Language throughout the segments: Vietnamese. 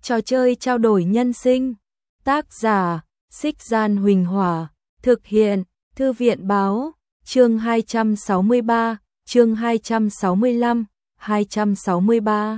Trò chơi trao đổi nhân sinh. Tác giả: Xích Gian Huỳnh Hỏa. Thực hiện: Thư viện báo. Chương 263, chương 265, 263.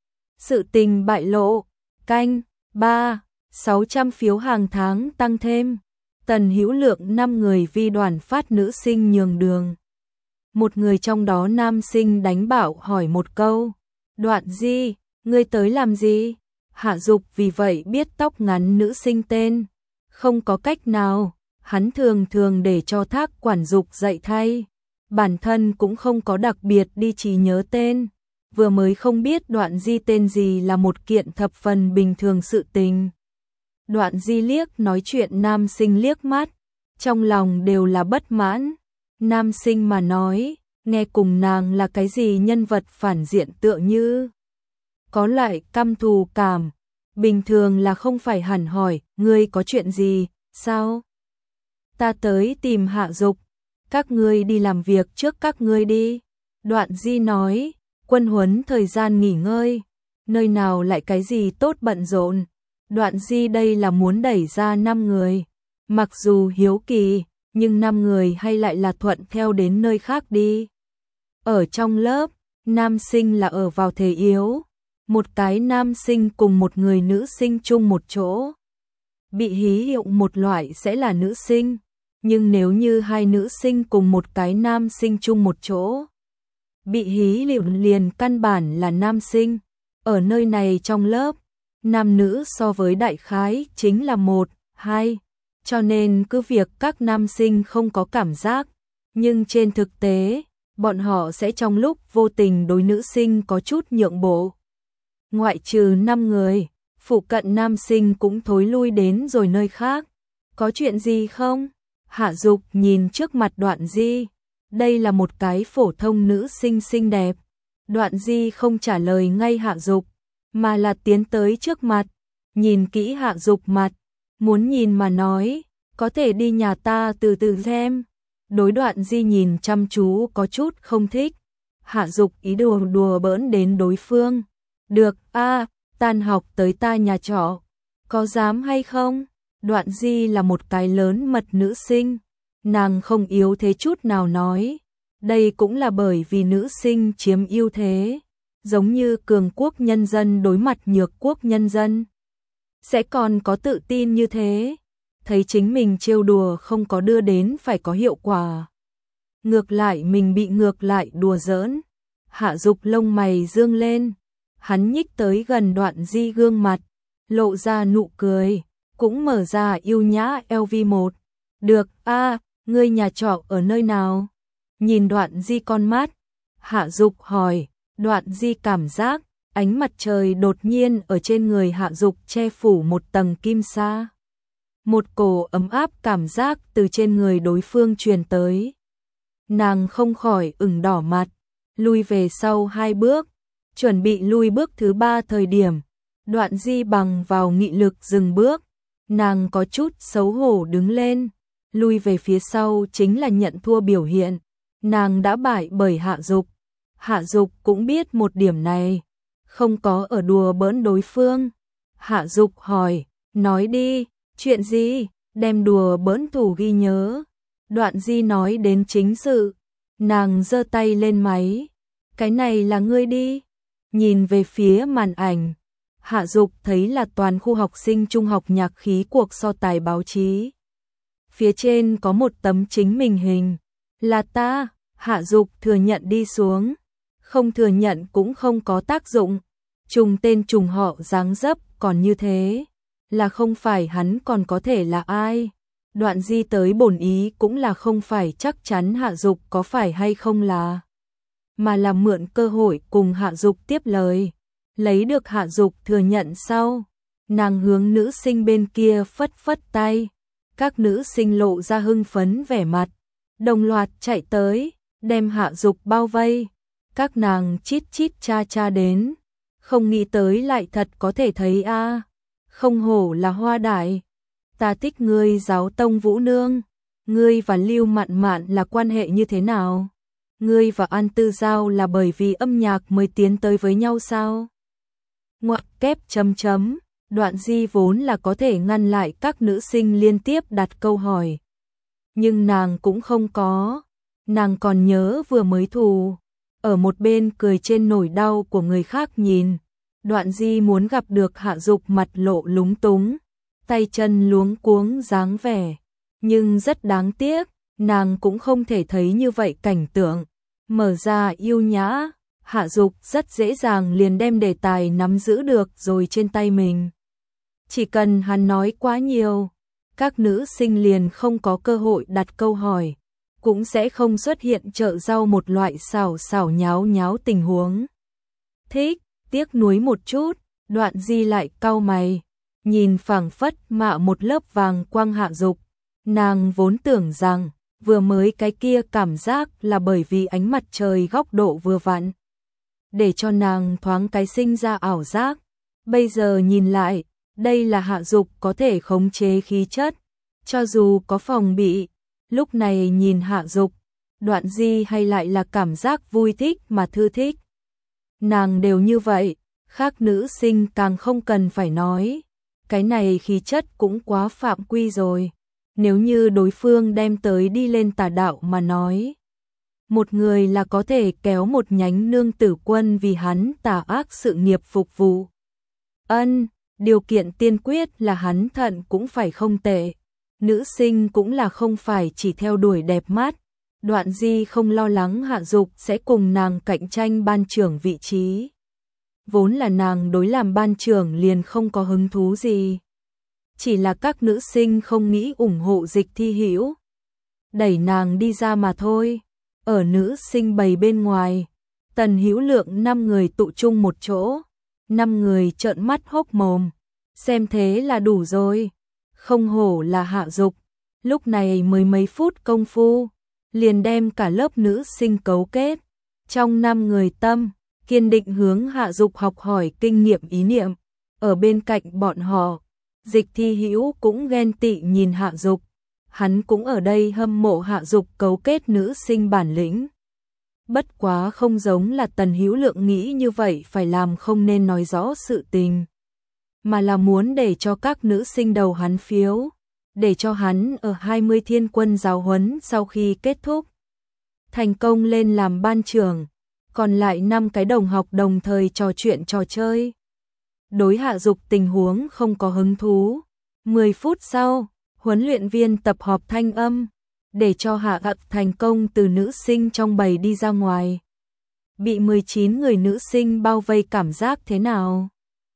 Sự tình bại lộ. Canh 3, 600 phiếu hàng tháng tăng thêm. Tần Hữu Lượng 5 người vi đoàn phát nữ sinh nhường đường. Một người trong đó nam sinh đánh bạo hỏi một câu: Đoạn Di, ngươi tới làm gì? Hạ Dục vì vậy biết tóc ngắn nữ sinh tên. Không có cách nào, hắn thường thường để cho Thác quản dục dạy thay. Bản thân cũng không có đặc biệt đi trí nhớ tên. Vừa mới không biết Đoạn Di tên gì là một kiện thập phần bình thường sự tình. Đoạn Di liếc nói chuyện nam sinh liếc mắt, trong lòng đều là bất mãn. Nam sinh mà nói, nghe cùng nàng là cái gì nhân vật phản diện tựa như có loại căm thù cảm. Bình thường là không phải hẳn hỏi, ngươi có chuyện gì, sao? Ta tới tìm Hạ Dục, các ngươi đi làm việc trước các ngươi đi. Đoạn Di nói, quân huấn thời gian nghỉ ngơi, nơi nào lại cái gì tốt bận rộn. Đoạn Di đây là muốn đẩy ra 5 người, mặc dù hiếu kỳ, nhưng 5 người hay lại là thuận theo đến nơi khác đi. Ở trong lớp, nam sinh là ở vào thế yếu. Một cái nam sinh cùng một người nữ sinh chung một chỗ. Bị hí hiệu một loại sẽ là nữ sinh, nhưng nếu như hai nữ sinh cùng một cái nam sinh chung một chỗ, bị hí hiệu liền căn bản là nam sinh. Ở nơi này trong lớp, nam nữ so với đại khái chính là 1, 2, cho nên cứ việc các nam sinh không có cảm giác, nhưng trên thực tế, bọn họ sẽ trong lúc vô tình đối nữ sinh có chút nhượng bộ. Ngoại trừ 5 người, phụ cận nam sinh cũng thối lui đến rồi nơi khác. Có chuyện gì không? Hạ Dục nhìn trước mặt Đoạn Di. Đây là một cái phổ thông nữ sinh xinh đẹp. Đoạn Di không trả lời ngay Hạ Dục, mà là tiến tới trước mặt, nhìn kỹ Hạ Dục mặt, muốn nhìn mà nói, có thể đi nhà ta từ từ xem. Đối Đoạn Di nhìn chăm chú có chút không thích. Hạ Dục ý đùa bỡn đến đối phương. Được a, tan học tới ta nhà trọ, có dám hay không? Đoạn Di là một cái lớn mật nữ sinh, nàng không yếu thế chút nào nói. Đây cũng là bởi vì nữ sinh chiếm ưu thế, giống như cường quốc nhân dân đối mặt nhược quốc nhân dân. Sẽ còn có tự tin như thế, thấy chính mình trêu đùa không có đưa đến phải có hiệu quả. Ngược lại mình bị ngược lại đùa giỡn. Hạ Dục lông mày dương lên. Hắn nhích tới gần Đoạn Di gương mặt, lộ ra nụ cười, cũng mở ra yêu nhã LV1. Được a, ngươi nhà trọ ở nơi nào? Nhìn Đoạn Di con mắt, Hạ Dục hỏi. Đoạn Di cảm giác ánh mặt trời đột nhiên ở trên người Hạ Dục che phủ một tầng kim sa. Một cổ ấm áp cảm giác từ trên người đối phương truyền tới. Nàng không khỏi ửng đỏ mặt, lui về sau 2 bước. Chuẩn bị lui bước thứ 3 thời điểm, Đoạn Di bằng vào nghị lực dừng bước, nàng có chút xấu hổ đứng lên, lui về phía sau chính là nhận thua biểu hiện, nàng đã bại bởi Hạ Dục. Hạ Dục cũng biết một điểm này, không có ở đùa bỡn đối phương. Hạ Dục hỏi, nói đi, chuyện gì, đem đùa bỡn thủ ghi nhớ. Đoạn Di nói đến chính sự, nàng giơ tay lên máy, cái này là ngươi đi. Nhìn về phía màn ảnh, Hạ Dục thấy là toàn khu học sinh trung học nhạc khí cuộc so tài báo chí. Phía trên có một tấm chính mình hình, là ta. Hạ Dục thừa nhận đi xuống, không thừa nhận cũng không có tác dụng. Trùng tên trùng họ dáng dấp còn như thế, là không phải hắn còn có thể là ai. Đoạn Di tới bổn ý cũng là không phải chắc chắn Hạ Dục có phải hay không là, mà là mượn cơ hội cùng Hạ Dục tiếp lời. Lấy được Hạ Dục thừa nhận sau, nàng hướng nữ sinh bên kia phất phất tay. Các nữ sinh lộ ra hưng phấn vẻ mặt, đồng loạt chạy tới, đem Hạ Dục bao vây. Các nàng chít chít cha cha đến, không nghĩ tới lại thật có thể thấy a, không hổ là Hoa Đại. Ta thích ngươi Giáo Tông Vũ Nương, ngươi và Lưu Mạn Mạn là quan hệ như thế nào? Ngươi và An Tư Giao là bởi vì âm nhạc mới tiến tới với nhau sao? Ngoặc kép chấm chấm. Đoạn Di vốn là có thể ngăn lại các nữ sinh liên tiếp đặt câu hỏi. Nhưng nàng cũng không có. Nàng còn nhớ vừa mới thù. Ở một bên cười trên nỗi đau của người khác nhìn. Đoạn Di muốn gặp được Hạ Dục mặt lộ lúng túng, tay chân luống cuống dáng vẻ. Nhưng rất đáng tiếc, nàng cũng không thể thấy như vậy cảnh tượng. Mở ra yêu nhã, Hạ Dục rất dễ dàng liền đem đề tài nắm giữ được rồi trên tay mình. Chỉ cần hắn nói quá nhiều, các nữ sinh liền không có cơ hội đặt câu hỏi, cũng sẽ không xuất hiện chợ rau một loại xảo xảo nháo nháo tình huống. Thích, tiếc nuối một chút, Đoạn Di lại cau mày, nhìn phảng phất mạ một lớp vàng quang Hạ Dục. Nàng vốn tưởng rằng, vừa mới cái kia cảm giác là bởi vì ánh mặt trời góc độ vừa vặn, để cho nàng thoáng cái sinh ra ảo giác. Bây giờ nhìn lại, đây là Hạ Dục có thể khống chế khí chất, cho dù có phòng bị. Lúc này nhìn Hạ Dục, Đoạn Di hay lại là cảm giác vui thích mà thư thích. Nàng đều như vậy, khác nữ sinh càng không cần phải nói. Cái này khí chất cũng quá phạm quy rồi. Nếu như đối phương đem tới đi lên tà đạo mà nói, một người là có thể kéo một nhánh nương tử quân vì hắn tà ác sự nghiệp phục vụ. Điều kiện tiên quyết là hắn thận cũng phải không tệ. Nữ sinh cũng là không phải chỉ theo đuổi đẹp mắt. Đoạn Di không lo lắng Hạ Dục sẽ cùng nàng cạnh tranh ban trưởng vị trí. Vốn là nàng đối làm ban trưởng liền không có hứng thú gì. Chỉ là các nữ sinh không nghĩ ủng hộ Dịch Thi Hữu, đẩy nàng đi ra mà thôi. Ở nữ sinh bầy bên ngoài, Tần Hữu Lượng 5 người tụ chung một chỗ, 5 người trợn mắt hốc mồm, xem thế là đủ rồi. Không hổ là Hạ Dục, lúc này mới mấy phút công phu, liền đem cả lớp nữ sinh cấu kết. Trong 5 người tâm, kiên định hướng Hạ Dục học hỏi kinh nghiệm ý niệm. Ở bên cạnh bọn họ, Dịch Thi Hữu cũng ghen tị nhìn Hạ Dục. Hắn cũng ở đây hâm mộ Hạ Dục cấu kết nữ sinh bản lĩnh. Bất quá không giống là Tần Hữu Lượng nghĩ như vậy phải làm không nên nói rõ sự tình, mà là muốn để cho các nữ sinh đầu hắn phiếu, để cho hắn ở 20 thiên quân giáo huấn sau khi kết thúc, thành công lên làm ban trưởng, còn lại 5 cái đồng học đồng thời trò chuyện trò chơi. Đối Hạ Dục tình huống không có hứng thú. 10 phút sau, huấn luyện viên tập họp thanh âm, để cho Hạ Dục thành công từ nữ sinh trong bầy đi ra ngoài. Bị 19 người nữ sinh bao vây cảm giác thế nào?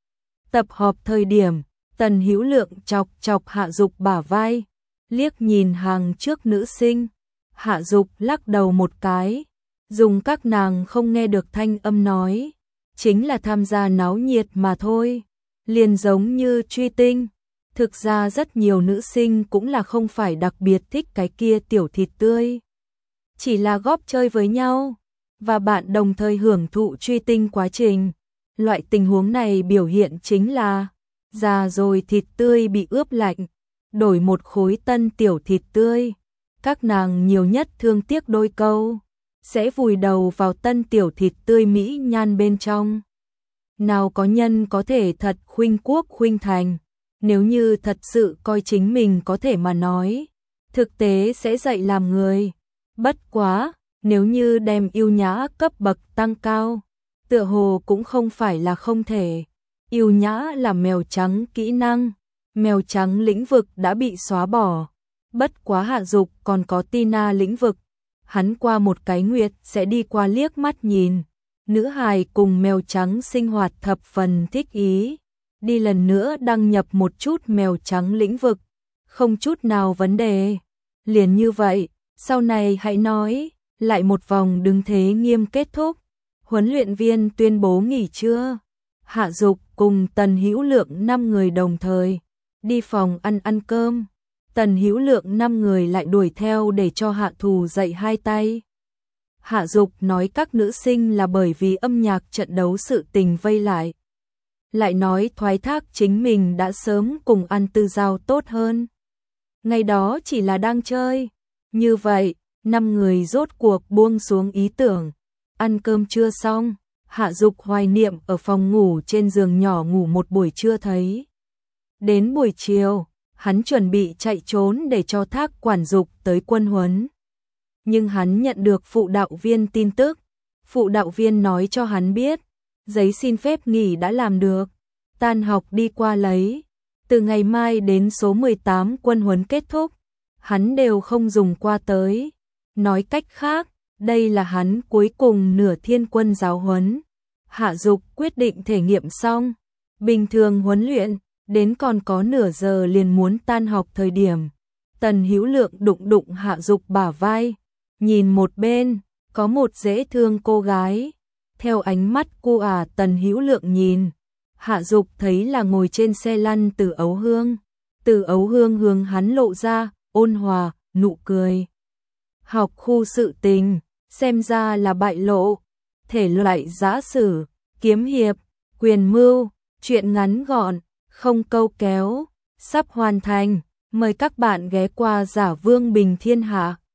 Tập họp thời điểm, Tần Hữu Lượng chọc chọc Hạ Dục bả vai, liếc nhìn hàng trước nữ sinh. Hạ Dục lắc đầu một cái, dùng các nàng không nghe được thanh âm nói, chính là tham gia náo nhiệt mà thôi, liền giống như truy tinh. Thực ra rất nhiều nữ sinh cũng là không phải đặc biệt thích cái kia tiểu thịt tươi, chỉ là góp chơi với nhau, và bạn đồng thời hưởng thụ truy tinh quá trình. Loại tình huống này biểu hiện chính là già rồi thịt tươi bị ướp lạnh, đổi một khối tân tiểu thịt tươi. Các nàng nhiều nhất thương tiếc đôi câu, sẽ vùi đầu vào tân tiểu thịt tươi mỹ nhan bên trong. Nào có nhân có thể thật khuynh quốc khuynh thành, nếu như thật sự coi chính mình có thể mà nói, thực tế sẽ dạy làm người. Bất quá, nếu như đem yêu nhã cấp bậc tăng cao, tựa hồ cũng không phải là không thể. Yêu nhã là mèo trắng kỹ năng, mèo trắng lĩnh vực đã bị xóa bỏ. Bất quá Hạ Dục còn có Tina lĩnh vực, hắn qua một cái nguyệt sẽ đi qua liếc mắt nhìn. Nữ hài cùng mèo trắng sinh hoạt thập phần thích ý, đi lần nữa đăng nhập một chút mèo trắng lĩnh vực, không chút nào vấn đề. Liền như vậy, sau này hãy nói, lại một vòng đứng thế nghiêm kết thúc. Huấn luyện viên tuyên bố nghỉ trưa. Hạ Dục cùng Tần Hữu Lượng 5 người đồng thời đi phòng ăn cơm. Tần Hữu Lượng 5 người lại đuổi theo để cho Hạ Thù dạy hai tay. Hạ Dục nói các nữ sinh là bởi vì âm nhạc trận đấu sự tình vây lại. Lại nói thoái thác chính mình đã sớm cùng An Tư Giao tốt hơn. Ngày đó chỉ là đang chơi. Như vậy, 5 người rốt cuộc buông xuống ý tưởng. Ăn cơm trưa xong, Hạ Dục hoài niệm ở phòng ngủ trên giường nhỏ ngủ một buổi trưa thấy Đến buổi chiều, hắn chuẩn bị chạy trốn để cho Thác quản dục tới quân huấn. Nhưng hắn nhận được phụ đạo viên tin tức. Phụ đạo viên nói cho hắn biết, giấy xin phép nghỉ đã làm được, tan học đi qua lấy. Từ ngày mai đến số 18 quân huấn kết thúc, hắn đều không dùng qua tới. Nói cách khác, đây là hắn cuối cùng nửa thiên quân giáo huấn. Hạ Dục quyết định thể nghiệm xong, bình thường huấn luyện, đến còn có nửa giờ liền muốn tan học thời điểm. Tần Hữu Lượng đụng đụng Hạ Dục bả vai, nhìn một bên, có một dễ thương cô gái. Theo ánh mắt Tần Hữu Lượng nhìn, Hạ Dục thấy là ngồi trên xe lăn Từ Ấu Hương. Từ Ấu Hương hướng hắn lộ ra, ôn hòa, nụ cười. Học khu sự tình, xem ra là bại lộ. Thể loại giã sử, kiếm hiệp, quyền mưu, truyện ngắn gọn, không câu kéo, sắp hoàn thành. Mời các bạn ghé qua Giả Vương Bình Thiên Hạ.